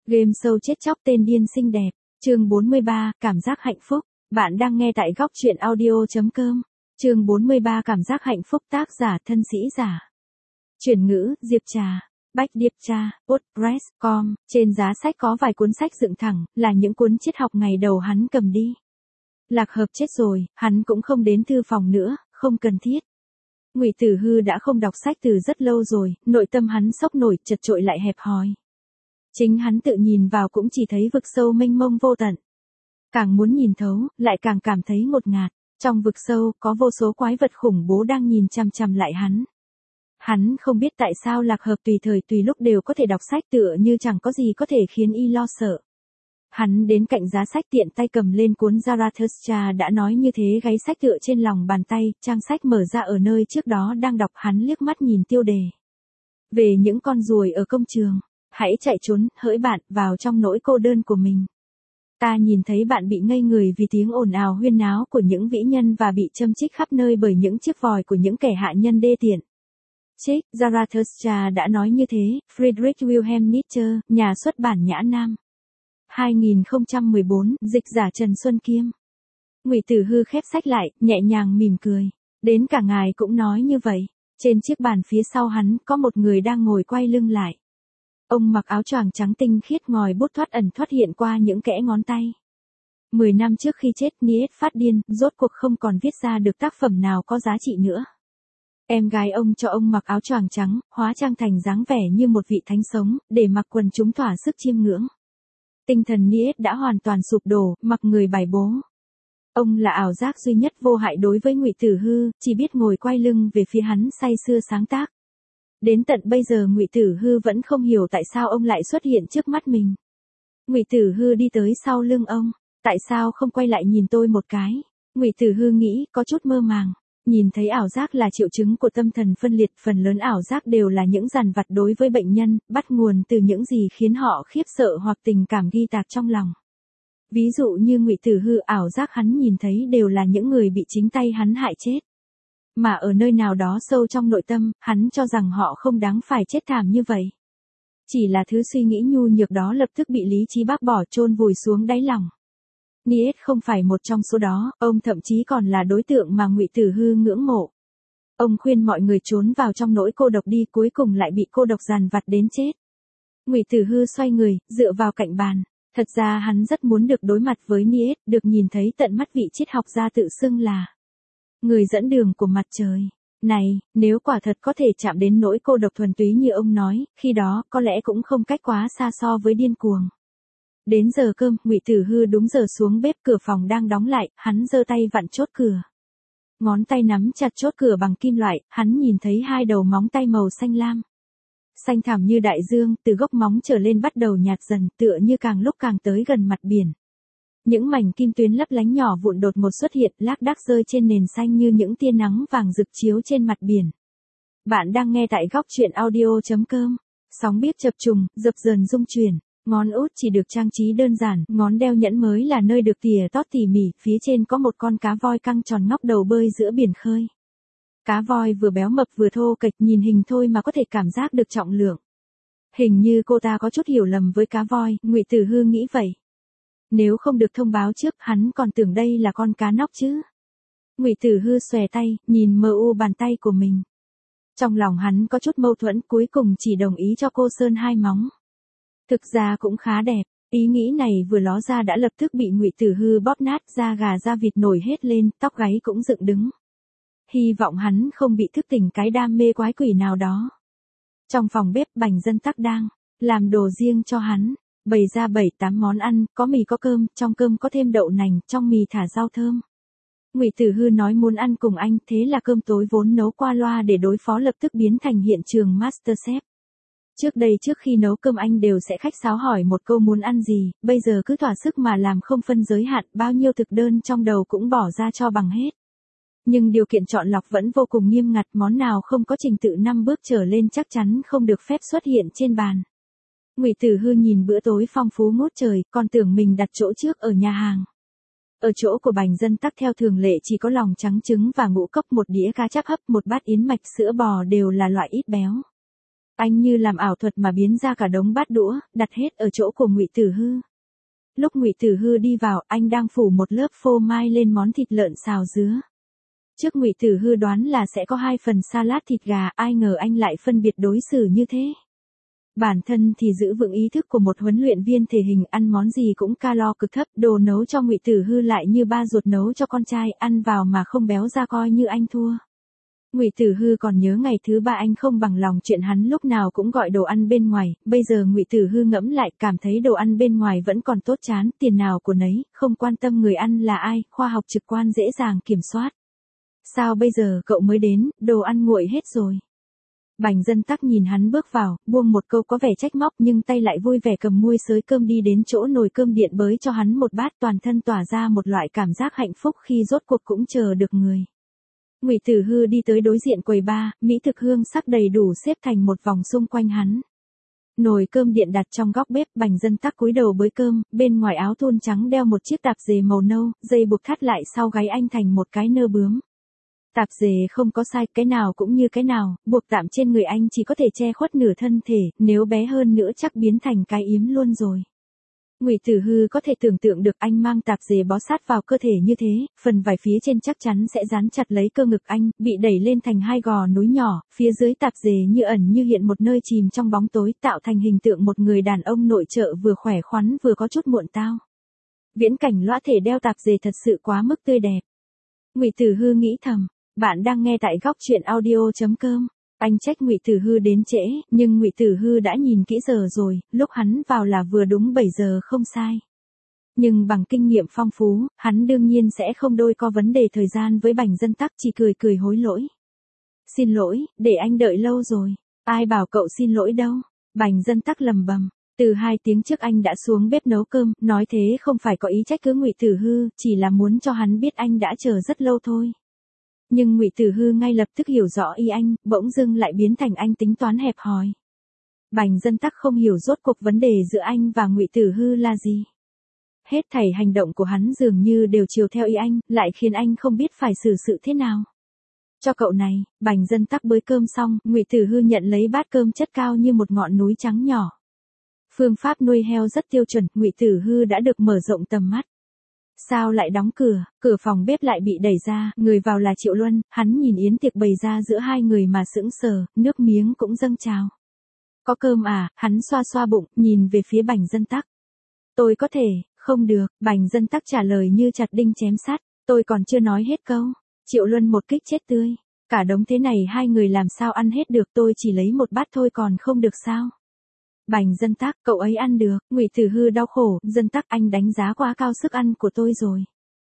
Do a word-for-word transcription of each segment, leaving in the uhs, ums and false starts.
Game show chết chóc tên điên xinh đẹp, chương bốn mươi ba, cảm giác hạnh phúc. Bạn đang nghe tại góc truyện audio chấm com. Chương bốn mươi ba, cảm giác hạnh phúc, tác giả thân sĩ giả. Chuyển ngữ, Diệp Trà. Bách Điệp Tra, WordPress chấm com, trên giá sách có vài cuốn sách dựng thẳng, là những cuốn triết học ngày đầu hắn cầm đi. Lạc Hợp chết rồi, hắn cũng không đến thư phòng nữa, không cần thiết. Ngụy Tử Hư đã không đọc sách từ rất lâu rồi, nội tâm hắn sốc nổi, chật chội lại hẹp hòi. Chính hắn tự nhìn vào cũng chỉ thấy vực sâu mênh mông vô tận. Càng muốn nhìn thấu, lại càng cảm thấy ngột ngạt. Trong vực sâu, có vô số quái vật khủng bố đang nhìn chằm chằm lại hắn. Hắn không biết tại sao Lạc Hợp tùy thời tùy lúc đều có thể đọc sách, tựa như chẳng có gì có thể khiến y lo sợ. Hắn đến cạnh giá sách, tiện tay cầm lên cuốn Zarathustra đã nói như thế, gáy sách tựa trên lòng bàn tay, trang sách mở ra ở nơi trước đó đang đọc. Hắn liếc mắt nhìn tiêu đề. Về những con ruồi ở công trường. Hãy chạy trốn, hỡi bạn, vào trong nỗi cô đơn của mình. Ta nhìn thấy bạn bị ngây người vì tiếng ồn ào huyên náo của những vĩ nhân và bị châm chích khắp nơi bởi những chiếc vòi của những kẻ hạ nhân đê tiện. Trích, Zarathustra đã nói như thế, Friedrich Wilhelm Nietzsche, nhà xuất bản Nhã Nam. hai nghìn không trăm mười bốn, dịch giả Trần Xuân Kiêm. Ngụy Tử Hư khép sách lại, nhẹ nhàng mỉm cười. Đến cả ngài cũng nói như vậy. Trên chiếc bàn phía sau hắn, có một người đang ngồi quay lưng lại. Ông mặc áo choàng trắng tinh khiết, ngòi bút thoát ẩn thoát hiện qua những kẽ ngón tay. Mười năm trước khi chết, Nietzsche phát điên, rốt cuộc không còn viết ra được tác phẩm nào có giá trị nữa. Em gái ông cho ông mặc áo choàng trắng, hóa trang thành dáng vẻ như một vị thánh sống, để mặc quần chúng thỏa sức chiêm ngưỡng. Tinh thần Nietzsche đã hoàn toàn sụp đổ, mặc người bài bố. Ông là ảo giác duy nhất vô hại đối với Ngụy Tử Hư, chỉ biết ngồi quay lưng về phía hắn say sưa sáng tác. Đến tận bây giờ Ngụy Tử Hư vẫn không hiểu tại sao ông lại xuất hiện trước mắt mình. Ngụy Tử Hư đi tới sau lưng ông. Tại sao không quay lại nhìn tôi một cái? Ngụy Tử Hư nghĩ, có chút mơ màng. Nhìn thấy ảo giác là triệu chứng của tâm thần phân liệt, phần lớn ảo giác đều là những dằn vặt đối với bệnh nhân, bắt nguồn từ những gì khiến họ khiếp sợ hoặc tình cảm ghi tạc trong lòng. Ví dụ như Ngụy Tử Hư, ảo giác hắn nhìn thấy đều là những người bị chính tay hắn hại chết. Mà ở nơi nào đó sâu trong nội tâm, hắn cho rằng họ không đáng phải chết thảm như vậy. Chỉ là thứ suy nghĩ nhu nhược đó lập tức bị lý trí bác bỏ, chôn vùi xuống đáy lòng. Nietzsche không phải một trong số đó, ông thậm chí còn là đối tượng mà Ngụy Tử Hư ngưỡng mộ. Ông khuyên mọi người trốn vào trong nỗi cô độc đi, cuối cùng lại bị cô độc dằn vặt đến chết. Ngụy Tử Hư xoay người, dựa vào cạnh bàn. Thật ra hắn rất muốn được đối mặt với Nietzsche, được nhìn thấy tận mắt vị triết học gia tự xưng là người dẫn đường của mặt trời. Này, nếu quả thật có thể chạm đến nỗi cô độc thuần túy như ông nói, khi đó có lẽ cũng không cách quá xa so với điên cuồng. Đến giờ cơm, Ngụy Tử Hư đúng giờ xuống bếp, cửa phòng đang đóng lại, hắn giơ tay vặn chốt cửa. Ngón tay nắm chặt chốt cửa bằng kim loại, hắn nhìn thấy hai đầu móng tay màu xanh lam. Xanh thẳm như đại dương, từ gốc móng trở lên bắt đầu nhạt dần, tựa như càng lúc càng tới gần mặt biển. Những mảnh kim tuyến lấp lánh nhỏ vụn đột ngột xuất hiện, lác đác rơi trên nền xanh như những tia nắng vàng rực chiếu trên mặt biển. Bạn đang nghe tại góc truyện audio chấm com. Sóng biết chập trùng, dập dờn rung chuyển. Ngón út chỉ được trang trí đơn giản, ngón đeo nhẫn mới là nơi được tỉa tót tỉ mỉ, phía trên có một con cá voi căng tròn ngóc đầu bơi giữa biển khơi. Cá voi vừa béo mập vừa thô kệch, nhìn hình thôi mà có thể cảm giác được trọng lượng. Hình như cô ta có chút hiểu lầm với cá voi, Ngụy Tử Hư nghĩ vậy. Nếu không được thông báo trước, hắn còn tưởng đây là con cá nóc chứ. Ngụy Tử Hư xòe tay, nhìn mờ u bàn tay của mình. Trong lòng hắn có chút mâu thuẫn, cuối cùng chỉ đồng ý cho cô sơn hai móng. Thực ra cũng khá đẹp, ý nghĩ này vừa ló ra đã lập tức bị Ngụy Tử Hư bóp nát, da gà da vịt nổi hết lên, tóc gáy cũng dựng đứng. Hy vọng hắn không bị thức tỉnh cái đam mê quái quỷ nào đó. Trong phòng bếp, Bành Dân Tắc đang làm đồ riêng cho hắn, bày ra bảy tám món ăn, có mì có cơm, trong cơm có thêm đậu nành, trong mì thả rau thơm. Ngụy Tử Hư nói muốn ăn cùng anh, thế là cơm tối vốn nấu qua loa để đối phó lập tức biến thành hiện trường MasterChef. Trước đây trước khi nấu cơm anh đều sẽ khách sáo hỏi một câu muốn ăn gì, bây giờ cứ thỏa sức mà làm không phân giới hạn, bao nhiêu thực đơn trong đầu cũng bỏ ra cho bằng hết. Nhưng điều kiện chọn lọc vẫn vô cùng nghiêm ngặt, món nào không có trình tự năm bước trở lên chắc chắn không được phép xuất hiện trên bàn. Ngụy Tử Hư nhìn bữa tối phong phú ngút trời, còn tưởng mình đặt chỗ trước ở nhà hàng. Ở chỗ của Bành Dân Tắc theo thường lệ chỉ có lòng trắng trứng và ngũ cốc, một đĩa cá chắp hấp, một bát yến mạch, sữa bò đều là loại ít béo. Anh như làm ảo thuật mà biến ra cả đống bát đũa, đặt hết ở chỗ của Ngụy Tử Hư. Lúc Ngụy Tử Hư đi vào, anh đang phủ một lớp phô mai lên món thịt lợn xào dứa. Trước Ngụy Tử Hư đoán là sẽ có hai phần salad thịt gà, ai ngờ anh lại phân biệt đối xử như thế. Bản thân thì giữ vững ý thức của một huấn luyện viên thể hình, ăn món gì cũng calo cực thấp, đồ nấu cho Ngụy Tử Hư lại như ba ruột nấu cho con trai, ăn vào mà không béo ra coi như anh thua. Ngụy Tử Hư còn nhớ ngày thứ ba anh không bằng lòng chuyện hắn lúc nào cũng gọi đồ ăn bên ngoài, bây giờ Ngụy Tử Hư ngẫm lại cảm thấy đồ ăn bên ngoài vẫn còn tốt chán, tiền nào của nấy, không quan tâm người ăn là ai, khoa học trực quan dễ dàng kiểm soát. Sao bây giờ cậu mới đến, đồ ăn nguội hết rồi. Bành Dân Tắc nhìn hắn bước vào, buông một câu có vẻ trách móc nhưng tay lại vui vẻ cầm muôi xới cơm đi đến chỗ nồi cơm điện bới cho hắn một bát, toàn thân tỏa ra một loại cảm giác hạnh phúc khi rốt cuộc cũng chờ được người. Ngụy Tử Hư đi tới đối diện quầy bar, mỹ thực hương sắc đầy đủ xếp thành một vòng xung quanh hắn. Nồi cơm điện đặt trong góc bếp, Bành Dân Tắc cúi đầu bới cơm, bên ngoài áo thun trắng đeo một chiếc tạp dề màu nâu, dây buộc thắt lại sau gáy anh thành một cái nơ bướm. Tạp dề không có sai, cái nào cũng như cái nào, buộc tạm trên người anh chỉ có thể che khuất nửa thân thể, nếu bé hơn nữa chắc biến thành cái yếm luôn rồi. Ngụy Tử Hư có thể tưởng tượng được anh mang tạp dề bó sát vào cơ thể như thế, phần vải phía trên chắc chắn sẽ dán chặt lấy cơ ngực anh, bị đẩy lên thành hai gò núi nhỏ, phía dưới tạp dề như ẩn như hiện một nơi chìm trong bóng tối, tạo thành hình tượng một người đàn ông nội trợ vừa khỏe khoắn vừa có chút muộn tao. Viễn cảnh lõa thể đeo tạp dề thật sự quá mức tươi đẹp. Ngụy Tử Hư nghĩ thầm, bạn đang nghe tại góc truyện audio chấm com. Anh trách Ngụy Tử Hư đến trễ, nhưng Ngụy Tử Hư đã nhìn kỹ giờ rồi, lúc hắn vào là vừa đúng bảy giờ không sai. Nhưng bằng kinh nghiệm phong phú, hắn đương nhiên sẽ không đôi co vấn đề thời gian với Bành Dân Tắc, chỉ cười cười hối lỗi. Xin lỗi, để anh đợi lâu rồi. Ai bảo cậu xin lỗi đâu. Bành Dân Tắc lầm bầm. Từ hai tiếng trước anh đã xuống bếp nấu cơm, nói thế không phải có ý trách cứ Ngụy Tử Hư, chỉ là muốn cho hắn biết anh đã chờ rất lâu thôi. Nhưng Ngụy Tử Hư ngay lập tức hiểu rõ ý anh, bỗng dưng lại biến thành anh tính toán hẹp hòi. Bành Dân Tắc không hiểu rốt cuộc vấn đề giữa anh và Ngụy Tử Hư là gì. Hết thảy hành động của hắn dường như đều chiều theo ý anh, lại khiến anh không biết phải xử sự thế nào. Cho cậu này, Bành Dân Tắc bới cơm xong, Ngụy Tử Hư nhận lấy bát cơm chất cao như một ngọn núi trắng nhỏ. Phương pháp nuôi heo rất tiêu chuẩn, Ngụy Tử Hư đã được mở rộng tầm mắt. Sao lại đóng cửa, cửa phòng bếp lại bị đẩy ra, người vào là Triệu Luân, hắn nhìn yến tiệc bày ra giữa hai người mà sững sờ, nước miếng cũng dâng trào. Có cơm à, hắn xoa xoa bụng, nhìn về phía Bành Dân Tắc. Tôi có thể, không được, Bành Dân Tắc trả lời như chặt đinh chém sắt, tôi còn chưa nói hết câu. Triệu Luân một kích chết tươi, cả đống thế này hai người làm sao ăn hết được, tôi chỉ lấy một bát thôi còn không được sao. Bành Dân Tắc, cậu ấy ăn được. Ngụy Tử Hư đau khổ, Dân Tắc anh đánh giá quá cao sức ăn của tôi rồi.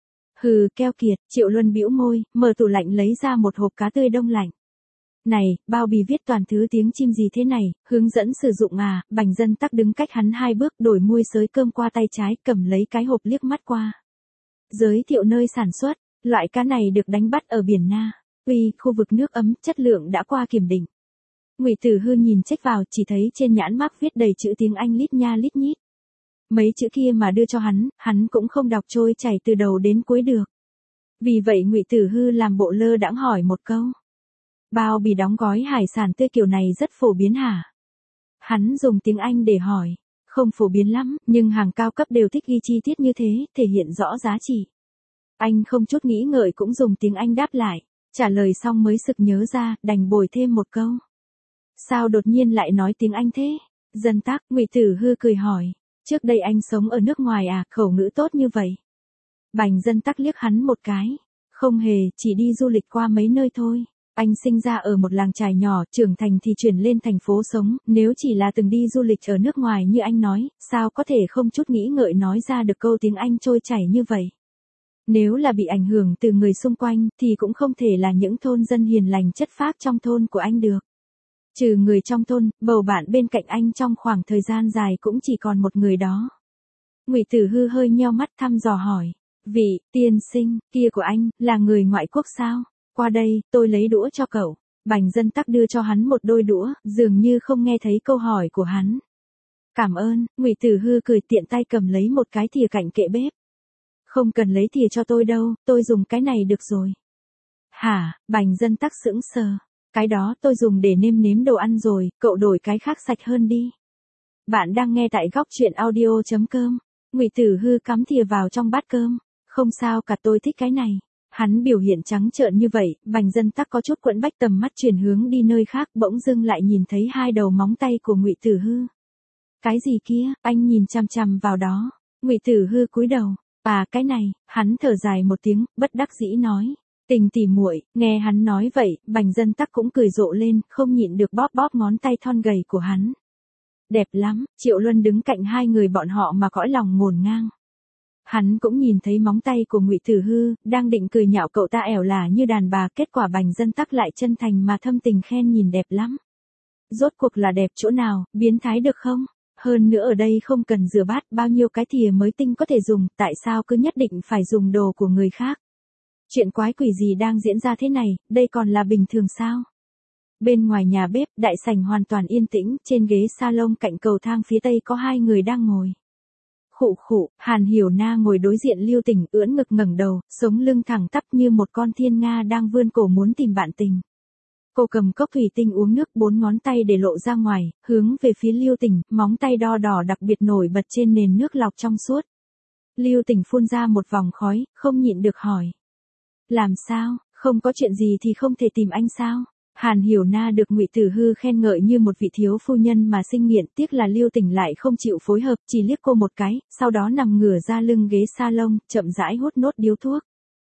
Hừ, keo kiệt, Triệu Luân bĩu môi, mở tủ lạnh lấy ra một hộp cá tươi đông lạnh. Này, bao bì viết toàn thứ tiếng chim gì thế này, hướng dẫn sử dụng à, Bành Dân Tắc đứng cách hắn hai bước, đổi muôi xới cơm qua tay trái, cầm lấy cái hộp liếc mắt qua. Giới thiệu nơi sản xuất, loại cá này được đánh bắt ở biển Na. Uy, khu vực nước ấm, chất lượng đã qua kiểm định. Ngụy Tử Hư nhìn check vào, chỉ thấy trên nhãn mác viết đầy chữ tiếng Anh lít nha lít nhít. Mấy chữ kia mà đưa cho hắn, hắn cũng không đọc trôi chảy từ đầu đến cuối được. Vì vậy Ngụy Tử Hư làm bộ lơ đãng hỏi một câu. Bao bì đóng gói hải sản tươi kiểu này rất phổ biến hả? Hắn dùng tiếng Anh để hỏi. Không phổ biến lắm, nhưng hàng cao cấp đều thích ghi chi tiết như thế, thể hiện rõ giá trị. Anh không chút nghĩ ngợi cũng dùng tiếng Anh đáp lại. Trả lời xong mới sực nhớ ra, đành bồi thêm một câu. Sao đột nhiên lại nói tiếng Anh thế? Dân Tắc, Ngụy Tử Hư cười hỏi. Trước đây anh sống ở nước ngoài à, khẩu ngữ tốt như vậy? Bành Dân Tắc liếc hắn một cái. Không hề, chỉ đi du lịch qua mấy nơi thôi. Anh sinh ra ở một làng chài nhỏ, trưởng thành thì chuyển lên thành phố sống, nếu chỉ là từng đi du lịch ở nước ngoài như anh nói, sao có thể không chút nghĩ ngợi nói ra được câu tiếng Anh trôi chảy như vậy? Nếu là bị ảnh hưởng từ người xung quanh, thì cũng không thể là những thôn dân hiền lành chất phác trong thôn của anh được. Trừ người trong thôn, bầu bạn bên cạnh anh trong khoảng thời gian dài cũng chỉ còn một người đó. Ngụy Tử Hư hơi nheo mắt thăm dò hỏi. Vị, tiên sinh, kia của anh, là người ngoại quốc sao? Qua đây, tôi lấy đũa cho cậu. Bành Dân Tắc đưa cho hắn một đôi đũa, dường như không nghe thấy câu hỏi của hắn. Cảm ơn, Ngụy Tử Hư cười tiện tay cầm lấy một cái thìa cạnh kệ bếp. Không cần lấy thìa cho tôi đâu, tôi dùng cái này được rồi. Hả, Bành Dân Tắc sững sờ. Cái đó tôi dùng để nêm nếm đồ ăn rồi, cậu đổi cái khác sạch hơn đi. Bạn đang nghe tại góc chuyện audio chấm com. Ngụy Tử Hư cắm thìa vào trong bát cơm. Không sao cả, tôi thích cái này. Hắn biểu hiện trắng trợn như vậy, Bành Dân Tắc có chút quẫn bách, tầm mắt chuyển hướng đi nơi khác, bỗng dưng lại nhìn thấy hai đầu móng tay của Ngụy Tử Hư. Cái gì kia? Anh nhìn chằm chằm vào đó. Ngụy Tử Hư cúi đầu. À, cái này. Hắn thở dài một tiếng, bất đắc dĩ nói. Tình tỉ muội. Nghe hắn nói vậy, Bành Dân Tắc cũng cười rộ lên, không nhịn được bóp bóp ngón tay thon gầy của hắn. Đẹp lắm. Triệu Luân đứng cạnh hai người bọn họ mà cõi lòng ngổn ngang. Hắn cũng nhìn thấy móng tay của Ngụy Tử Hư, đang định cười nhạo cậu ta ẻo lả như đàn bà, kết quả Bành Dân Tắc lại chân thành mà thâm tình khen nhìn đẹp lắm. Rốt cuộc là đẹp chỗ nào, biến thái được không? Hơn nữa ở đây không cần rửa bát, bao nhiêu cái thìa mới tinh có thể dùng, tại sao cứ nhất định phải dùng đồ của người khác? Chuyện quái quỷ gì đang diễn ra thế này, đây còn là bình thường sao? Bên ngoài nhà bếp, đại sảnh hoàn toàn yên tĩnh, trên ghế salon cạnh cầu thang phía tây có hai người đang ngồi. Khụ khụ, Hàn Hiểu Na ngồi đối diện Lưu Tỉnh, ưỡn ngực ngẩng đầu, sống lưng thẳng tắp như một con thiên nga đang vươn cổ muốn tìm bạn tình. Cô cầm cốc thủy tinh uống nước, bốn ngón tay để lộ ra ngoài, hướng về phía Lưu Tỉnh, móng tay đo đỏ đặc biệt nổi bật trên nền nước lọc trong suốt. Lưu Tỉnh phun ra một vòng khói, không nhịn được hỏi. Làm sao, không có chuyện gì thì không thể tìm anh sao? Hàn Hiểu Na được Ngụy Tử Hư khen ngợi như một vị thiếu phu nhân mà sinh nghiện, tiếc là Lưu Tỉnh lại không chịu phối hợp, chỉ liếc cô một cái, sau đó nằm ngửa ra lưng ghế salon, chậm rãi hút nốt điếu thuốc.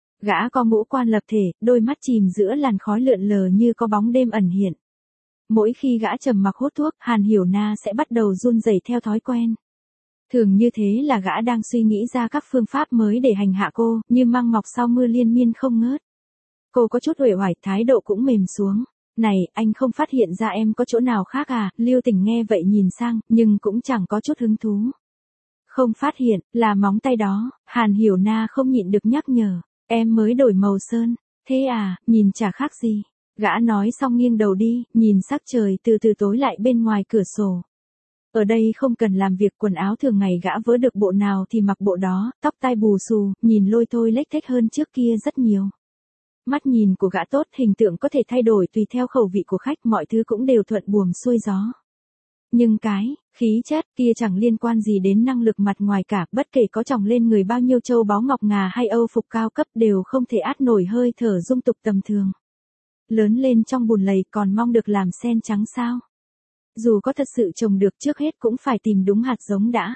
Gã có ngũ quan lập thể, đôi mắt chìm giữa làn khói lượn lờ như có bóng đêm ẩn hiện. Mỗi khi gã trầm mặc hút thuốc, Hàn Hiểu Na sẽ bắt đầu run rẩy theo thói quen. Thường như thế là gã đang suy nghĩ ra các phương pháp mới để hành hạ cô, như măng mọc sau mưa liên miên không ngớt. Cô có chút uể oải, thái độ cũng mềm xuống. Này, anh không phát hiện ra em có chỗ nào khác à? Lưu Tỉnh nghe vậy nhìn sang, nhưng cũng chẳng có chút hứng thú. Không phát hiện, là móng tay đó. Hàn Hiểu Na không nhịn được nhắc nhở. Em mới đổi màu sơn. Thế à, nhìn chả khác gì. Gã nói xong nghiêng đầu đi, nhìn sắc trời từ từ tối lại bên ngoài cửa sổ. Ở đây không cần làm việc, quần áo thường ngày gã vớ được bộ nào thì mặc bộ đó, tóc tai bù xù, nhìn lôi thôi lếch thếch hơn trước kia rất nhiều. Mắt nhìn của gã tốt, hình tượng có thể thay đổi tùy theo khẩu vị của khách, mọi thứ cũng đều thuận buồm xuôi gió. Nhưng cái, khí chất kia chẳng liên quan gì đến năng lực mặt ngoài cả, bất kể có tròng lên người bao nhiêu châu báu ngọc ngà hay âu phục cao cấp đều không thể át nổi hơi thở dung tục tầm thường. Lớn lên trong bùn lầy còn mong được làm sen trắng sao? Dù có thật sự trồng được, trước hết cũng phải tìm đúng hạt giống đã.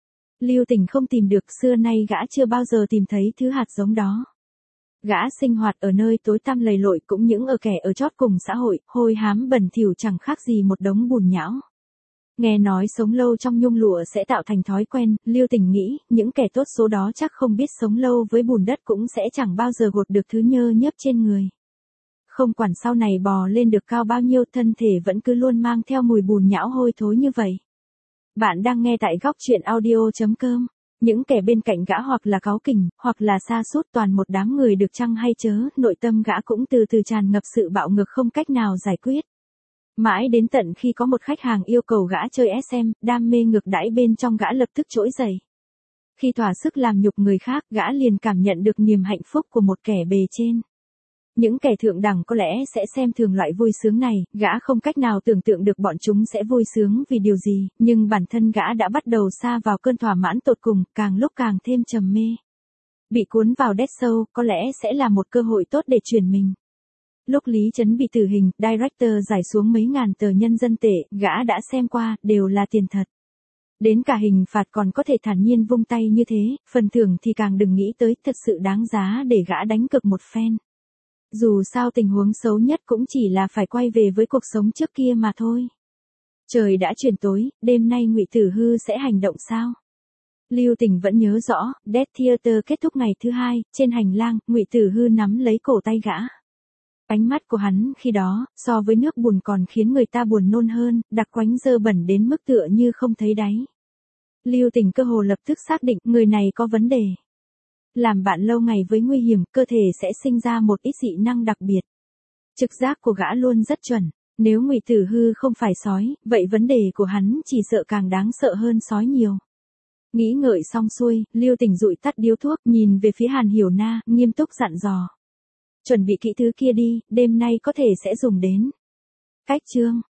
Lưu Tỉnh không tìm được, xưa nay gã chưa bao giờ tìm thấy thứ hạt giống đó. Gã sinh hoạt ở nơi tối tăm lầy lội, cũng những ở kẻ ở chót cùng xã hội, hôi hám bẩn thỉu chẳng khác gì một đống bùn nhão. Nghe nói sống lâu trong nhung lụa sẽ tạo thành thói quen, Lưu Tỉnh nghĩ, những kẻ tốt số đó chắc không biết sống lâu với bùn đất cũng sẽ chẳng bao giờ gột được thứ nhơ nhớp trên người. Không quản sau này bò lên được cao bao nhiêu, thân thể vẫn cứ luôn mang theo mùi bùn nhão hôi thối như vậy. Bạn đang nghe tại góc chuyện audio chấm com. Những kẻ bên cạnh gã hoặc là cáu kỉnh, hoặc là sa sút, toàn một đám người được chăng hay chớ, nội tâm gã cũng từ từ tràn ngập sự bạo ngược không cách nào giải quyết. Mãi đến tận khi có một khách hàng yêu cầu gã chơi ét em, đam mê ngược đãi bên trong gã lập tức trỗi dậy. Khi thỏa sức làm nhục người khác, gã liền cảm nhận được niềm hạnh phúc của một kẻ bề trên. Những kẻ thượng đẳng có lẽ sẽ xem thường loại vui sướng này, gã không cách nào tưởng tượng được bọn chúng sẽ vui sướng vì điều gì, nhưng bản thân gã đã bắt đầu sa vào cơn thỏa mãn tột cùng, càng lúc càng thêm trầm mê. Bị cuốn vào dead show, có lẽ sẽ là một cơ hội tốt để chuyển mình. Lúc Lý Trấn bị tử hình, director giải xuống mấy ngàn tờ nhân dân tệ, gã đã xem qua, đều là tiền thật. Đến cả hình phạt còn có thể thản nhiên vung tay như thế, phần thưởng thì càng đừng nghĩ tới, thật sự đáng giá để gã đánh cược một phen. Dù sao tình huống xấu nhất cũng chỉ là phải quay về với cuộc sống trước kia mà thôi. Trời đã chuyển tối, đêm nay Ngụy Tử Hư sẽ hành động sao? Lưu Tỉnh vẫn nhớ rõ, Death Theater kết thúc ngày thứ hai, trên hành lang, Ngụy Tử Hư nắm lấy cổ tay gã. Ánh mắt của hắn khi đó, so với nước bùn còn khiến người ta buồn nôn hơn, đặc quánh dơ bẩn đến mức tựa như không thấy đáy. Lưu Tỉnh cơ hồ lập tức xác định người này có vấn đề. Làm bạn lâu ngày với nguy hiểm, cơ thể sẽ sinh ra một ít dị năng đặc biệt. Trực giác của gã luôn rất chuẩn. Nếu Ngụy Tử Hư không phải sói, vậy vấn đề của hắn chỉ sợ càng đáng sợ hơn sói nhiều. Nghĩ ngợi xong xuôi, Lưu Tỉnh dụi tắt điếu thuốc, nhìn về phía Hàn Hiểu Na, nghiêm túc dặn dò. Chuẩn bị kỹ thứ kia đi, đêm nay có thể sẽ dùng đến. Cách chương